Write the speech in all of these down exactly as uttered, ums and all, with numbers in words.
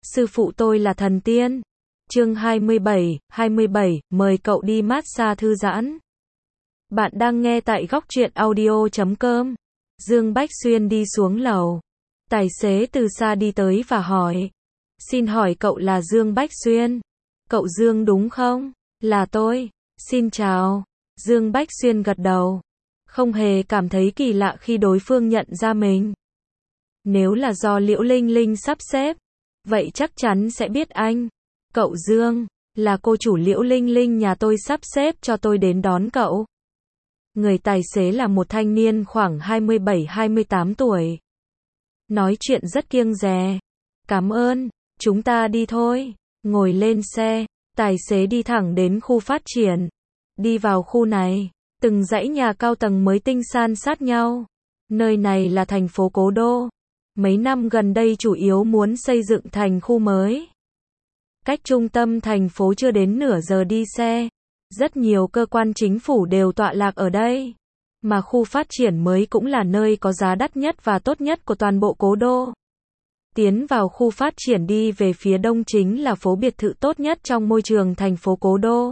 Sư phụ tôi là thần tiên. Chương hai mươi bảy, hai mươi bảy, mời cậu đi massage thư giãn. Bạn đang nghe tại góc truyện audio chấm com. Dương Bách Xuyên đi xuống lầu. Tài xế từ xa đi tới và hỏi. Xin hỏi cậu là Dương Bách Xuyên? Cậu Dương đúng không? Là tôi. Xin chào. Dương Bách Xuyên gật đầu. Không hề cảm thấy kỳ lạ khi đối phương nhận ra mình. Nếu là do Liễu Linh Linh sắp xếp, vậy chắc chắn sẽ biết anh. Cậu Dương, là cô chủ Liễu Linh Linh nhà tôi sắp xếp cho tôi đến đón cậu. Người tài xế là một thanh niên khoảng hai mươi bảy hai mươi tám tuổi. Nói chuyện rất kiêng dè. Cảm ơn, chúng ta đi thôi. Ngồi lên xe, tài xế đi thẳng đến khu phát triển. Đi vào khu này, từng dãy nhà cao tầng mới tinh san sát nhau. Nơi này là thành phố Cố Đô. Mấy năm gần đây chủ yếu muốn xây dựng thành khu mới. Cách trung tâm thành phố chưa đến nửa giờ đi xe. Rất nhiều cơ quan chính phủ đều tọa lạc ở đây. Mà khu phát triển mới cũng là nơi có giá đắt nhất và tốt nhất của toàn bộ Cố Đô. Tiến vào khu phát triển đi về phía đông chính là phố biệt thự tốt nhất trong môi trường thành phố Cố Đô.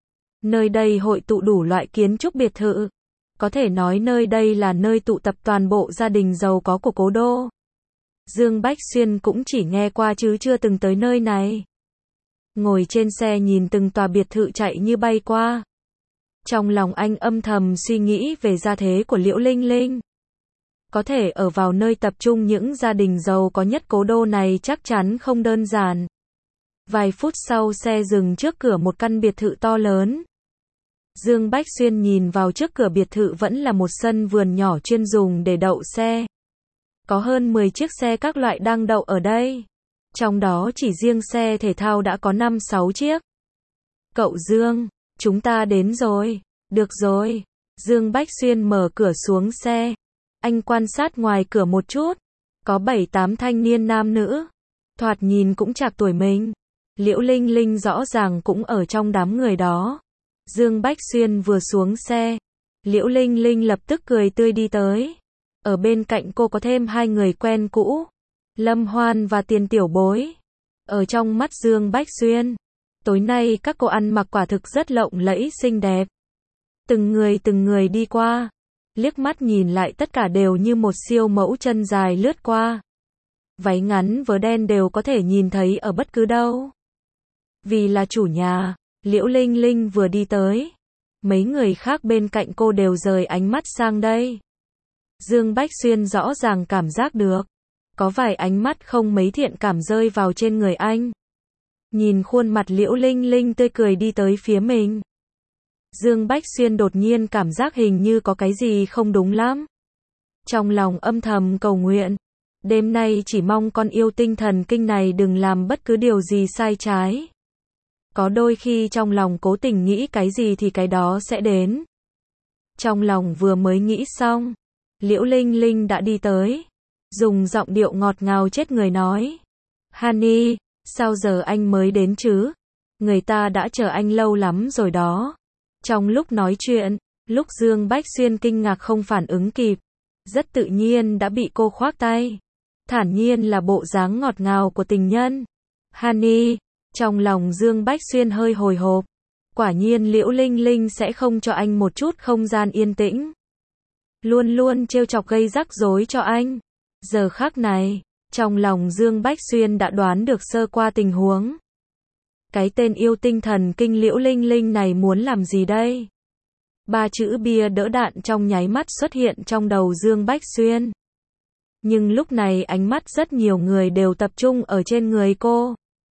Nơi đây hội tụ đủ loại kiến trúc biệt thự. Có thể nói nơi đây là nơi tụ tập toàn bộ gia đình giàu có của Cố Đô. Dương Bách Xuyên cũng chỉ nghe qua chứ chưa từng tới nơi này. Ngồi trên xe nhìn từng tòa biệt thự chạy như bay qua. Trong lòng anh âm thầm suy nghĩ về gia thế của Liễu Linh Linh. Có thể ở vào nơi tập trung những gia đình giàu có nhất Cố Đô này chắc chắn không đơn giản. Vài phút sau xe dừng trước cửa một căn biệt thự to lớn. Dương Bách Xuyên nhìn vào trước cửa biệt thự vẫn là một sân vườn nhỏ chuyên dùng để đậu xe. Có hơn mười chiếc xe các loại đang đậu ở đây. Trong đó chỉ riêng xe thể thao đã có năm sáu chiếc. Cậu Dương, chúng ta đến rồi. Được rồi. Dương Bách Xuyên mở cửa xuống xe. Anh quan sát ngoài cửa một chút. Có bảy tám thanh niên nam nữ. Thoạt nhìn cũng chạc tuổi mình. Liễu Linh Linh rõ ràng cũng ở trong đám người đó. Dương Bách Xuyên vừa xuống xe. Liễu Linh Linh lập tức cười tươi đi tới. Ở bên cạnh cô có thêm hai người quen cũ. Lâm Hoan và Tiền Tiểu Bối. Ở trong mắt Dương Bách Xuyên, tối nay các cô ăn mặc quả thực rất lộng lẫy xinh đẹp. Từng người từng người đi qua. Liếc mắt nhìn lại tất cả đều như một siêu mẫu chân dài lướt qua. Váy ngắn vớ đen đều có thể nhìn thấy ở bất cứ đâu. Vì là chủ nhà, Liễu Linh Linh vừa đi tới. Mấy người khác bên cạnh cô đều rời ánh mắt sang đây. Dương Bách Xuyên rõ ràng cảm giác được. Có vài ánh mắt không mấy thiện cảm rơi vào trên người anh. Nhìn khuôn mặt Liễu Linh Linh tươi cười đi tới phía mình. Dương Bách Xuyên đột nhiên cảm giác hình như có cái gì không đúng lắm. Trong lòng âm thầm cầu nguyện. Đêm nay chỉ mong con yêu tinh thần kinh này đừng làm bất cứ điều gì sai trái. Có đôi khi trong lòng cố tình nghĩ cái gì thì cái đó sẽ đến. Trong lòng vừa mới nghĩ xong, Liễu Linh Linh đã đi tới. Dùng giọng điệu ngọt ngào chết người nói. Honey, sao giờ anh mới đến chứ? Người ta đã chờ anh lâu lắm rồi đó. Trong lúc nói chuyện, lúc Dương Bách Xuyên kinh ngạc không phản ứng kịp. Rất tự nhiên đã bị cô khoác tay. Thản nhiên là bộ dáng ngọt ngào của tình nhân. Honey, trong lòng Dương Bách Xuyên hơi hồi hộp. Quả nhiên Liễu Linh Linh sẽ không cho anh một chút không gian yên tĩnh. Luôn luôn trêu chọc gây rắc rối cho anh. Giờ khắc này, trong lòng Dương Bách Xuyên đã đoán được sơ qua tình huống. Cái tên yêu tinh thần kinh Liễu Linh Linh này muốn làm gì đây? Ba chữ bia đỡ đạn trong nháy mắt xuất hiện trong đầu Dương Bách Xuyên. Nhưng lúc này ánh mắt rất nhiều người đều tập trung ở trên người cô.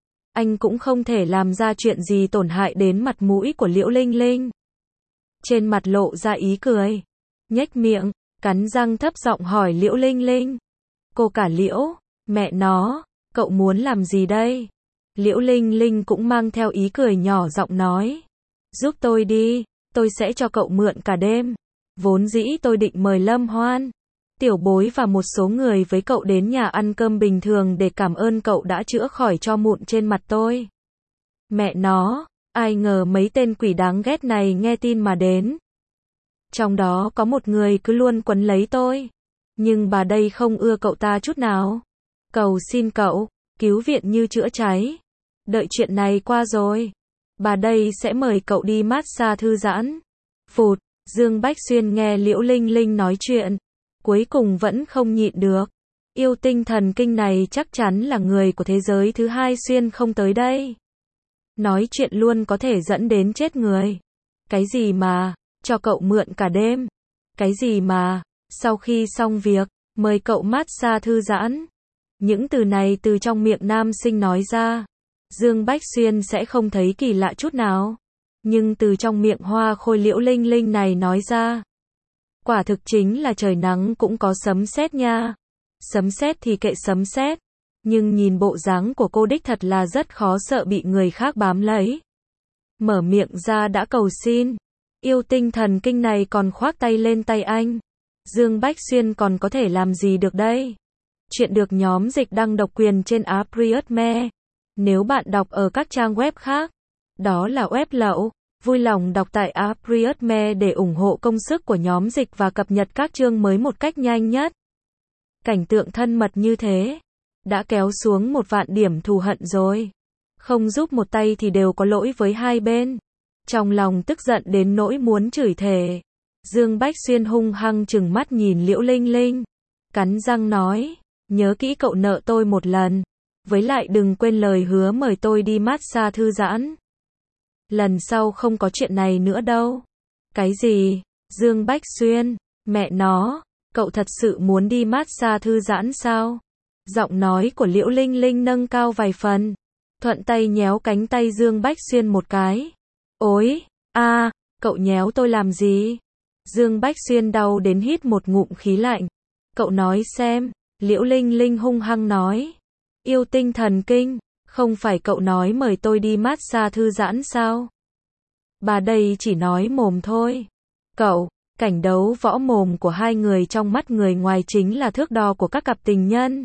Anh cũng không thể làm ra chuyện gì tổn hại đến mặt mũi của Liễu Linh Linh. Trên mặt lộ ra ý cười. Nhếch miệng, cắn răng thấp giọng hỏi Liễu Linh Linh. Cô cả Liễu, mẹ nó, cậu muốn làm gì đây? Liễu Linh Linh cũng mang theo ý cười nhỏ giọng nói. Giúp tôi đi, tôi sẽ cho cậu mượn cả đêm. Vốn dĩ tôi định mời Lâm Hoan, Tiểu Bối và một số người với cậu đến nhà ăn cơm bình thường để cảm ơn cậu đã chữa khỏi cho mụn trên mặt tôi. Mẹ nó, ai ngờ mấy tên quỷ đáng ghét này nghe tin mà đến. Trong đó có một người cứ luôn quấn lấy tôi. Nhưng bà đây không ưa cậu ta chút nào. Cầu xin cậu, cứu viện như chữa cháy. Đợi chuyện này qua rồi, bà đây sẽ mời cậu đi massage thư giãn. Phụt, Dương Bách Xuyên nghe Liễu Linh Linh nói chuyện, cuối cùng vẫn không nhịn được. Yêu tinh thần kinh này chắc chắn là người của thế giới thứ hai xuyên không tới đây. Nói chuyện luôn có thể dẫn đến chết người. Cái gì mà, cho cậu mượn cả đêm. Cái gì mà, sau khi xong việc, mời cậu massage thư giãn. Những từ này từ trong miệng nam sinh nói ra, Dương Bách Xuyên sẽ không thấy kỳ lạ chút nào. Nhưng từ trong miệng hoa khôi Liễu Linh Linh này nói ra, quả thực chính là trời nắng cũng có sấm sét nha. Sấm sét thì kệ sấm sét, nhưng nhìn bộ dáng của cô đích thật là rất khó sợ bị người khác bám lấy. Mở miệng ra đã cầu xin. Yêu tinh thần kinh này còn khoác tay lên tay anh. Dương Bách Xuyên còn có thể làm gì được đây? Chuyện được nhóm dịch đăng độc quyền trên Apriotme. Nếu bạn đọc ở các trang web khác, đó là web lậu. Vui lòng đọc tại Apriotme để ủng hộ công sức của nhóm dịch và cập nhật các chương mới một cách nhanh nhất. Cảnh tượng thân mật như thế, đã kéo xuống một vạn điểm thù hận rồi. Không giúp một tay thì đều có lỗi với hai bên. Trong lòng tức giận đến nỗi muốn chửi thề. Dương Bách Xuyên hung hăng trừng mắt nhìn Liễu Linh Linh. Cắn răng nói, nhớ kỹ cậu nợ tôi một lần. Với lại đừng quên lời hứa mời tôi đi massage thư giãn. Lần sau không có chuyện này nữa đâu. Cái gì? Dương Bách Xuyên, mẹ nó, cậu thật sự muốn đi massage thư giãn sao? Giọng nói của Liễu Linh Linh nâng cao vài phần. Thuận tay nhéo cánh tay Dương Bách Xuyên một cái. Ôi, a, cậu nhéo tôi làm gì? Dương Bách Xuyên đau đến hít một ngụm khí lạnh. Cậu nói xem, Liễu Linh Linh hung hăng nói. Yêu tinh thần kinh, không phải cậu nói mời tôi đi massage thư giãn sao? Bà đây chỉ nói mồm thôi. Cậu, cảnh đấu võ mồm của hai người trong mắt người ngoài chính là thước đo của các cặp tình nhân.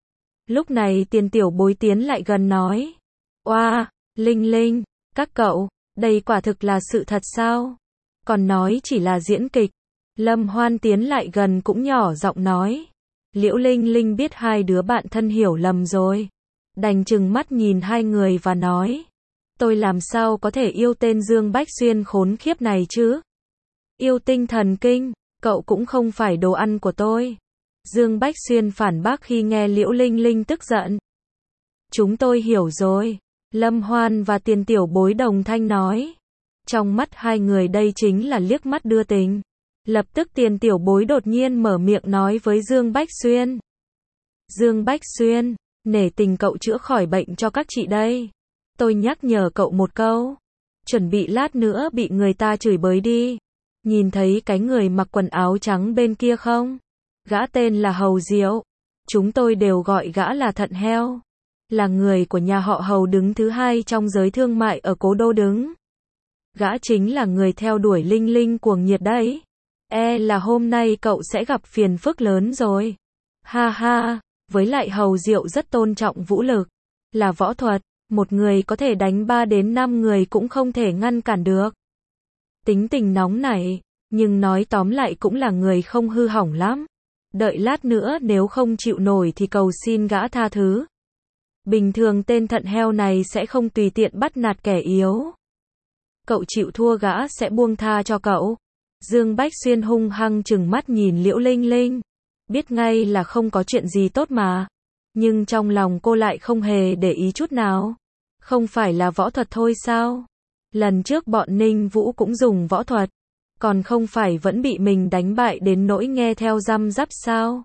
Lúc này Tiền Tiểu Bối tiến lại gần nói. Oa, Linh Linh, các cậu, đây quả thực là sự thật sao? Còn nói chỉ là diễn kịch. Lâm Hoan tiến lại gần cũng nhỏ giọng nói. Liễu Linh Linh biết hai đứa bạn thân hiểu lầm rồi. Đành chừng mắt nhìn hai người và nói. Tôi làm sao có thể yêu tên Dương Bách Xuyên khốn khiếp này chứ? Yêu tinh thần kinh, cậu cũng không phải đồ ăn của tôi. Dương Bách Xuyên phản bác khi nghe Liễu Linh Linh tức giận. Chúng tôi hiểu rồi. Lâm Hoan và Tiền Tiểu Bối đồng thanh nói. Trong mắt hai người đây chính là liếc mắt đưa tình. Lập tức Tiền Tiểu Bối đột nhiên mở miệng nói với Dương Bách Xuyên. Dương Bách Xuyên, nể tình cậu chữa khỏi bệnh cho các chị đây. Tôi nhắc nhở cậu một câu. Chuẩn bị lát nữa bị người ta chửi bới đi. Nhìn thấy cái người mặc quần áo trắng bên kia không? Gã tên là Hầu Diệu. Chúng tôi đều gọi gã là Thận Heo. Là người của nhà họ Hầu đứng thứ hai trong giới thương mại ở Cố Đô đứng. Gã chính là người theo đuổi Linh Linh cuồng nhiệt đấy. E là hôm nay cậu sẽ gặp phiền phức lớn rồi. Ha ha, với lại Hầu Diệu rất tôn trọng vũ lực. Là võ thuật, một người có thể đánh ba đến năm người cũng không thể ngăn cản được. Tính tình nóng nảy, nhưng nói tóm lại cũng là người không hư hỏng lắm. Đợi lát nữa nếu không chịu nổi thì cầu xin gã tha thứ. Bình thường tên Thận Heo này sẽ không tùy tiện bắt nạt kẻ yếu. Cậu chịu thua gã sẽ buông tha cho cậu. Dương Bách Xuyên hung hăng trừng mắt nhìn Liễu Linh Linh. Biết ngay là không có chuyện gì tốt mà. Nhưng trong lòng cô lại không hề để ý chút nào. Không phải là võ thuật thôi sao? Lần trước bọn Ninh Vũ cũng dùng võ thuật. Còn không phải vẫn bị mình đánh bại đến nỗi nghe theo răm rắp sao?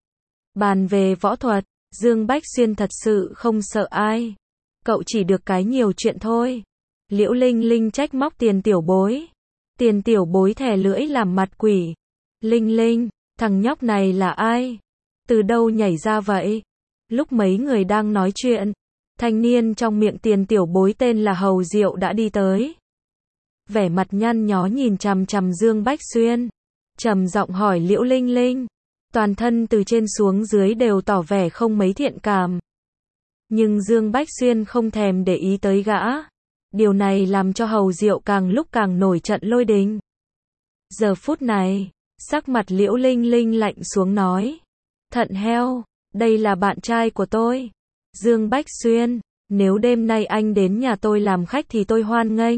Bàn về võ thuật, Dương Bách Xuyên thật sự không sợ ai. Cậu chỉ được cái nhiều chuyện thôi. Liễu Linh Linh trách móc Tiền Tiểu Bối. Tiền Tiểu Bối thè lưỡi làm mặt quỷ. Linh Linh, thằng nhóc này là ai? Từ đâu nhảy ra vậy? Lúc mấy người đang nói chuyện, thanh niên trong miệng Tiền Tiểu Bối tên là Hầu Diệu đã đi tới. Vẻ mặt nhăn nhó nhìn chằm chằm Dương Bách Xuyên. Trầm giọng hỏi Liễu Linh Linh. Toàn thân từ trên xuống dưới đều tỏ vẻ không mấy thiện cảm. Nhưng Dương Bách Xuyên không thèm để ý tới gã. Điều này làm cho Hầu Diệu càng lúc càng nổi trận lôi đình. Giờ phút này, sắc mặt Liễu Linh Linh lạnh xuống nói. Thận Heo, đây là bạn trai của tôi. Dương Bách Xuyên, nếu đêm nay anh đến nhà tôi làm khách thì tôi hoan nghênh.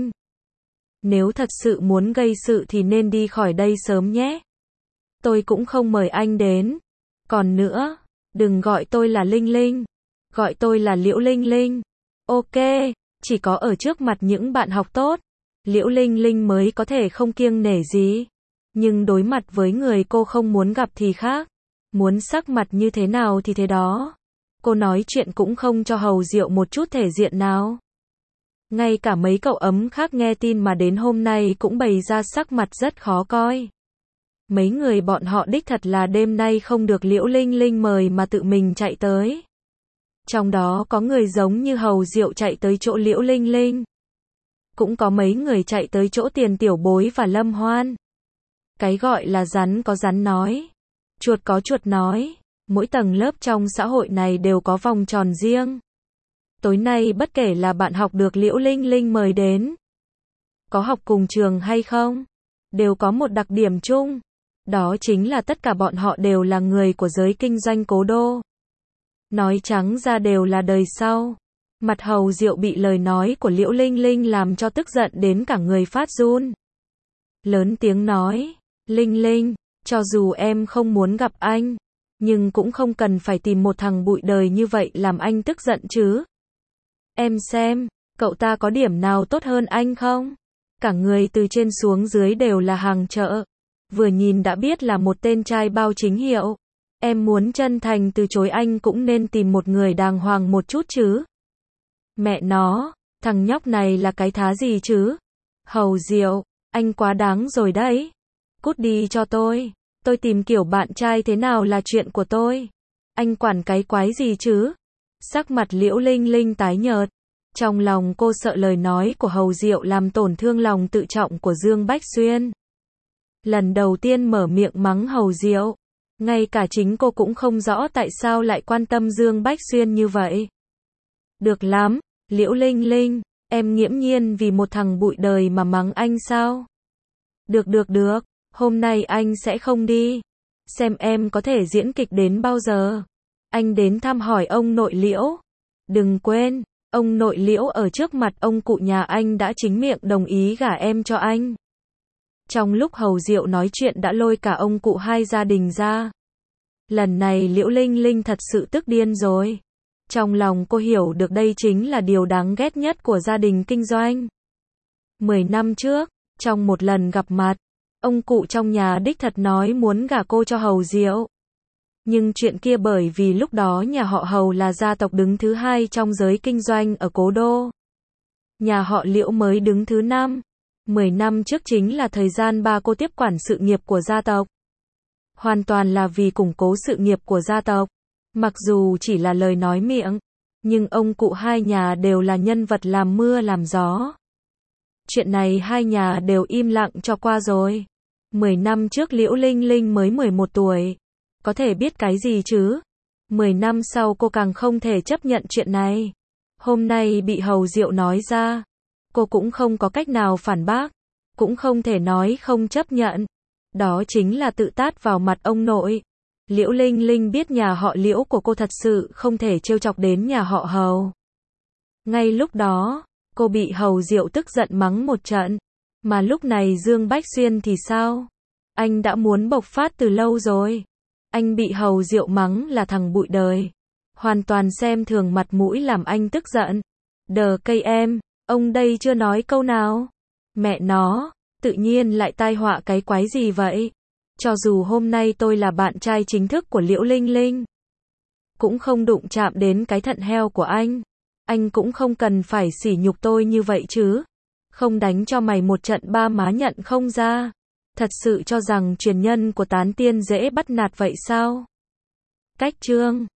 Nếu thật sự muốn gây sự thì nên đi khỏi đây sớm nhé. Tôi cũng không mời anh đến. Còn nữa, đừng gọi tôi là Linh Linh. Gọi tôi là Liễu Linh Linh. Ok, chỉ có ở trước mặt những bạn học tốt, Liễu Linh Linh mới có thể không kiêng nể gì. Nhưng đối mặt với người cô không muốn gặp thì khác. Muốn sắc mặt như thế nào thì thế đó. Cô nói chuyện cũng không cho Hầu Diệu một chút thể diện nào. Ngay cả mấy cậu ấm khác nghe tin mà đến hôm nay cũng bày ra sắc mặt rất khó coi. Mấy người bọn họ đích thật là đêm nay không được Liễu Linh Linh mời mà tự mình chạy tới. Trong đó có người giống như Hầu Diệu chạy tới chỗ Liễu Linh Linh. Cũng có mấy người chạy tới chỗ Tiền Tiểu Bối và Lâm Hoan. Cái gọi là rắn có rắn nói, chuột có chuột nói, mỗi tầng lớp trong xã hội này đều có vòng tròn riêng. Tối nay bất kể là bạn học được Liễu Linh Linh mời đến, có học cùng trường hay không, đều có một đặc điểm chung. Đó chính là tất cả bọn họ đều là người của giới kinh doanh cố đô. Nói trắng ra đều là đời sau. Mặt Hầu Diệu bị lời nói của Liễu Linh Linh làm cho tức giận đến cả người phát run. Lớn tiếng nói, Linh Linh, cho dù em không muốn gặp anh, nhưng cũng không cần phải tìm một thằng bụi đời như vậy làm anh tức giận chứ. Em xem, cậu ta có điểm nào tốt hơn anh không? Cả người từ trên xuống dưới đều là hàng chợ. Vừa nhìn đã biết là một tên trai bao chính hiệu. Em muốn chân thành từ chối anh cũng nên tìm một người đàng hoàng một chút chứ. Mẹ nó, thằng nhóc này là cái thá gì chứ? Hầu Diệu, anh quá đáng rồi đấy. Cút đi cho tôi. Tôi tìm kiểu bạn trai thế nào là chuyện của tôi. Anh quản cái quái gì chứ? Sắc mặt Liễu Linh Linh tái nhợt. Trong lòng cô sợ lời nói của Hầu Diệu làm tổn thương lòng tự trọng của Dương Bách Xuyên. Lần đầu tiên mở miệng mắng Hầu Diệu. Ngay cả chính cô cũng không rõ tại sao lại quan tâm Dương Bách Xuyên như vậy. Được lắm, Liễu Linh Linh, em nghiễm nhiên vì một thằng bụi đời mà mắng anh sao? Được được được, hôm nay anh sẽ không đi. Xem em có thể diễn kịch đến bao giờ. Anh đến thăm hỏi ông nội Liễu. Đừng quên, ông nội Liễu ở trước mặt ông cụ nhà anh đã chính miệng đồng ý gả em cho anh. Trong lúc Hầu Diệu nói chuyện đã lôi cả ông cụ hai gia đình ra. Lần này Liễu Linh Linh thật sự tức điên rồi. Trong lòng cô hiểu được đây chính là điều đáng ghét nhất của gia đình kinh doanh. Mười năm trước, trong một lần gặp mặt, ông cụ trong nhà đích thật nói muốn gả cô cho Hầu Diệu. Nhưng chuyện kia bởi vì lúc đó nhà họ Hầu là gia tộc đứng thứ hai trong giới kinh doanh ở cố đô. Nhà họ Liễu mới đứng thứ năm. Mười năm trước chính là thời gian ba cô tiếp quản sự nghiệp của gia tộc. Hoàn toàn là vì củng cố sự nghiệp của gia tộc. Mặc dù chỉ là lời nói miệng, nhưng ông cụ hai nhà đều là nhân vật làm mưa làm gió. Chuyện này hai nhà đều im lặng cho qua rồi. Mười năm trước Liễu Linh Linh mới mười một tuổi. Có thể biết cái gì chứ? Mười năm sau cô càng không thể chấp nhận chuyện này. Hôm nay bị Hầu Diệu nói ra. Cô cũng không có cách nào phản bác. Cũng không thể nói không chấp nhận. Đó chính là tự tát vào mặt ông nội. Liễu Linh Linh biết nhà họ Liễu của cô thật sự không thể trêu chọc đến nhà họ Hầu. Ngay lúc đó, cô bị Hầu Diệu tức giận mắng một trận. Mà lúc này Dương Bách Xuyên thì sao? Anh đã muốn bộc phát từ lâu rồi. Anh bị Hầu Diệu mắng là thằng bụi đời. Hoàn toàn xem thường mặt mũi làm anh tức giận. Đờ cây em, ông đây chưa nói câu nào. Mẹ nó, tự nhiên lại tai họa cái quái gì vậy? Cho dù hôm nay tôi là bạn trai chính thức của Liễu Linh Linh, cũng không đụng chạm đến cái thận heo của anh. Anh cũng không cần phải sỉ nhục tôi như vậy chứ. Không đánh cho mày một trận ba má nhận không ra. Thật sự cho rằng truyền nhân của tán tiên dễ bắt nạt vậy sao? Cách chương